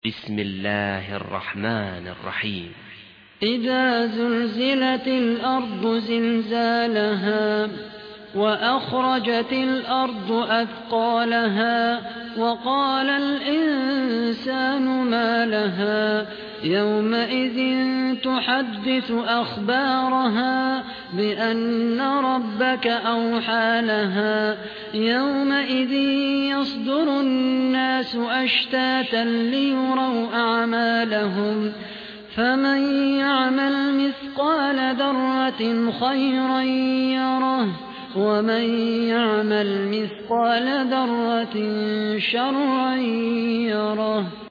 بسم الله الرحمن الرحيم. إذا زلزلت الأرض زلزالها وأخرجت الأرض أثقالها وقال الإنسان ما لها يومئذ تحدث أخبارها بأن ربك أوحى لها يومئذ يصدر الناس أشتاتا ليروا أعمالهم فمن يعمل مثقال ذرة خيرا يره ومن يعمل مثقال ذرة شرا يره.